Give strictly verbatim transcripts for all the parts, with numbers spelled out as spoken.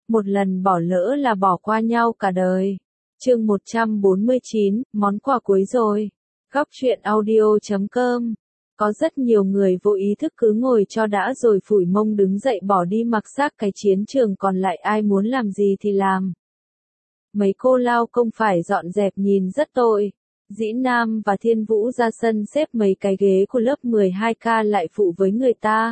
Một lần bỏ lỡ là bỏ qua nhau cả đời. Chương một trăm bốn mươi chín, món quà cuối rồi. Góc truyện audio chấm com. Có rất nhiều người vô ý thức cứ ngồi cho đã rồi phủi mông đứng dậy bỏ đi mặc xác cái chiến trường, còn lại ai muốn làm gì thì làm. Mấy cô lao công phải dọn dẹp nhìn rất tội. Dĩ Nam và Thiên Vũ ra sân xếp mấy cái ghế của lớp mười hai K lại phụ với người ta.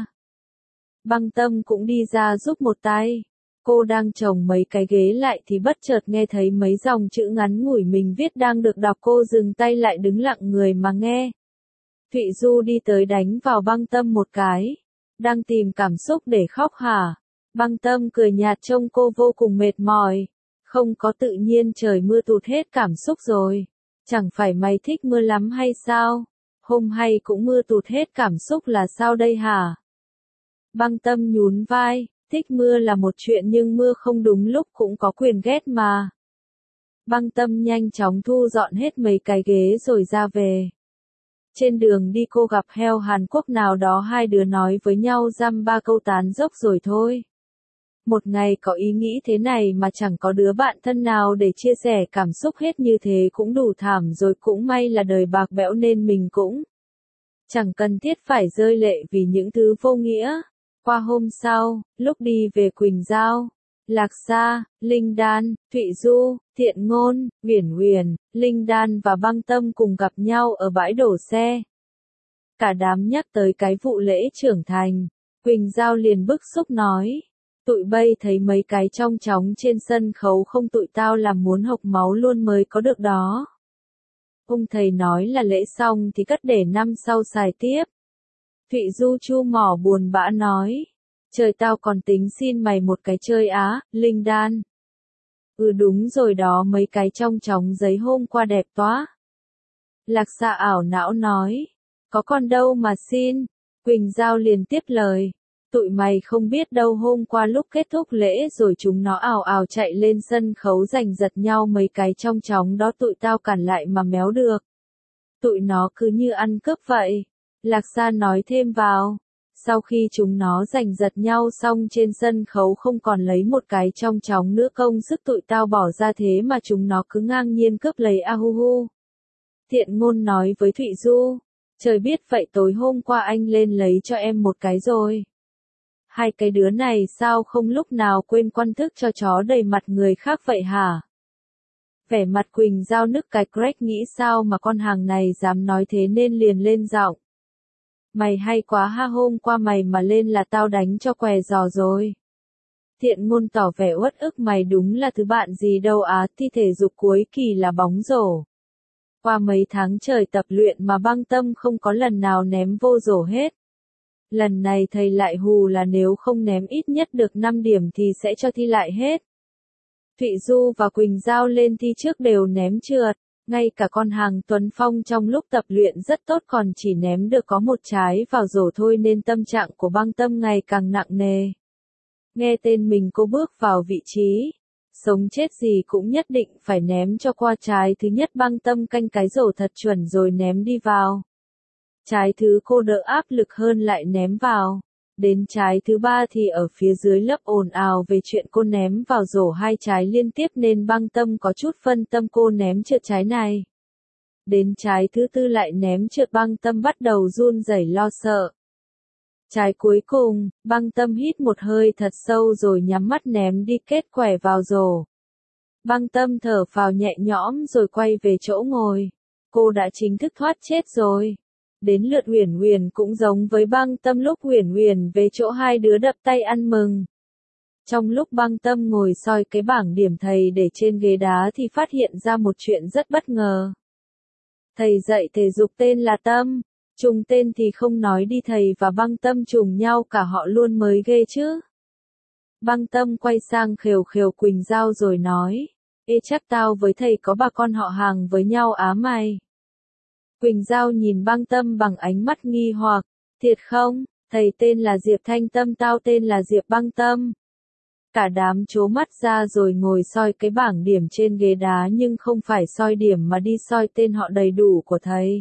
Băng Tâm cũng đi ra giúp một tay. Cô đang chồng mấy cái ghế lại thì bất chợt nghe thấy mấy dòng chữ ngắn ngủi mình viết đang được đọc, cô dừng tay lại đứng lặng người mà nghe. Thụy Du đi tới đánh vào Băng Tâm một cái. Đang tìm cảm xúc để khóc hả? Băng Tâm cười nhạt trông cô vô cùng mệt mỏi. Không có, tự nhiên trời mưa tụt hết cảm xúc rồi. Chẳng phải mày thích mưa lắm hay sao? Hôm hay cũng mưa tụt hết cảm xúc là sao đây hả? Băng Tâm nhún vai. Thích mưa là một chuyện nhưng mưa không đúng lúc cũng có quyền ghét mà. Băng Tâm nhanh chóng thu dọn hết mấy cái ghế rồi ra về. Trên đường đi cô gặp heo Hàn Quốc nào đó, hai đứa nói với nhau dăm ba câu tán dốc rồi thôi. Một ngày có ý nghĩ thế này mà chẳng có đứa bạn thân nào để chia sẻ cảm xúc hết, như thế cũng đủ thảm rồi, cũng may là đời bạc bẽo nên mình cũng chẳng cần thiết phải rơi lệ vì những thứ vô nghĩa. Qua hôm sau, lúc đi về Quỳnh Giao, Lạc Sa, Linh Đan, Thụy Du, Thiện Ngôn, Uyển Uyển, Linh Đan và Băng Tâm cùng gặp nhau ở bãi đổ xe. Cả đám nhắc tới cái vụ lễ trưởng thành, Quỳnh Giao liền bức xúc nói, tụi bay thấy mấy cái trong chóng trên sân khấu không, tụi tao làm muốn hộc máu luôn mới có được đó. Ông thầy nói là lễ xong thì cất để năm sau xài tiếp. Thụy Du chu mỏ buồn bã nói, trời, tao còn tính xin mày một cái chơi á. Linh Đan, ừ đúng rồi đó, mấy cái trong chóng giấy hôm qua đẹp quá. Lạc Sa ảo não nói, có còn đâu mà xin. Quỳnh Giao liền tiếp lời, tụi mày không biết đâu, hôm qua lúc kết thúc lễ rồi chúng nó ào ào chạy lên sân khấu giành giật nhau mấy cái trong chóng đó, tụi tao cản lại mà méo được. Tụi nó cứ như ăn cướp vậy. Lạc Sa nói thêm vào, sau khi chúng nó giành giật nhau xong trên sân khấu không còn lấy một cái trong chóng nữa, công sức tụi tao bỏ ra thế mà chúng nó cứ ngang nhiên cướp lấy a hu hu. Thiện Ngôn nói với Thụy Du, trời biết vậy tối hôm qua anh lên lấy cho em một cái rồi. Hai cái đứa này sao không lúc nào quên quan thức cho chó đầy mặt người khác vậy hả? Vẻ mặt Quỳnh Giao nức cái crack, nghĩ sao mà con hàng này dám nói thế nên liền lên giọng. Mày hay quá ha, hôm qua mày mà lên là tao đánh cho què giò rồi. Thiện Ngôn tỏ vẻ uất ức, mày đúng là thứ bạn gì đâu á, thi thể dục cuối kỳ là bóng rổ. Qua mấy tháng trời tập luyện mà Băng Tâm không có lần nào ném vô rổ hết. Lần này thầy lại hù là nếu không ném ít nhất được năm điểm thì sẽ cho thi lại hết. Thụy Du và Quỳnh Giao lên thi trước đều ném trượt. Ngay cả con hàng Tuấn Phong trong lúc tập luyện rất tốt còn chỉ ném được có một trái vào rổ thôi, nên tâm trạng của Băng Tâm ngày càng nặng nề. Nghe tên mình, cô bước vào vị trí. Sống chết gì cũng nhất định phải ném cho qua trái thứ nhất. Băng Tâm canh cái rổ thật chuẩn rồi ném đi vào. Trái thứ cô đỡ áp lực hơn lại ném vào. Đến trái thứ ba thì ở phía dưới lớp ồn ào về chuyện cô ném vào rổ hai trái liên tiếp nên Băng Tâm có chút phân tâm, cô ném trượt trái này. Đến trái thứ tư lại ném trượt, Băng Tâm bắt đầu run rẩy lo sợ. Trái cuối cùng, Băng Tâm hít một hơi thật sâu rồi nhắm mắt ném đi, kết quẻ vào rổ. Băng Tâm thở phào nhẹ nhõm rồi quay về chỗ ngồi. Cô đã chính thức thoát chết rồi. Đến lượt Uyển Uyển cũng giống với Băng Tâm, lúc Uyển Uyển về chỗ hai đứa đập tay ăn mừng. Trong lúc Băng Tâm ngồi soi cái bảng điểm thầy để trên ghế đá thì phát hiện ra một chuyện rất bất ngờ. Thầy dạy thể dục tên là Tâm, trùng tên thì không nói đi, thầy và Băng Tâm trùng nhau cả họ luôn mới ghê chứ. Băng Tâm quay sang khều khều Quỳnh Giao rồi nói, ê chắc tao với thầy có bà con họ hàng với nhau á mày. Quỳnh Giao nhìn Băng Tâm bằng ánh mắt nghi hoặc, thiệt không, thầy tên là Diệp Thanh Tâm, tao tên là Diệp Băng Tâm. Cả đám trố mắt ra rồi ngồi soi cái bảng điểm trên ghế đá, nhưng không phải soi điểm mà đi soi tên họ đầy đủ của thầy.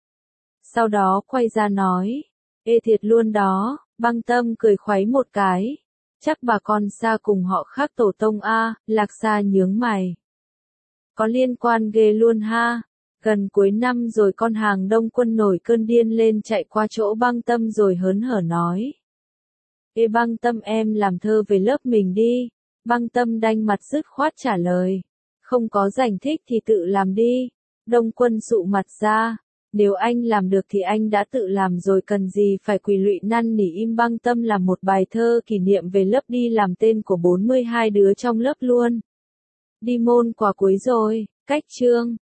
Sau đó quay ra nói, ê thiệt luôn đó. Băng Tâm cười khuấy một cái. Chắc bà con xa cùng họ khác tổ tông a, Lạc Sa nhướng mày. Có liên quan ghê luôn ha. Gần cuối năm rồi con hàng Đông Quân nổi cơn điên lên chạy qua chỗ Băng Tâm rồi hớn hở nói. Ê Băng Tâm em làm thơ về lớp mình đi. Băng Tâm đanh mặt dứt khoát trả lời. Không có rảnh thích thì tự làm đi. Đông Quân sụ mặt ra. Nếu anh làm được thì anh đã tự làm rồi cần gì phải quỳ lụy năn nỉ. Im Băng Tâm làm một bài thơ kỷ niệm về lớp đi làm tên của bốn mươi hai đứa trong lớp luôn. Đi môn quả cuối rồi, cách chương.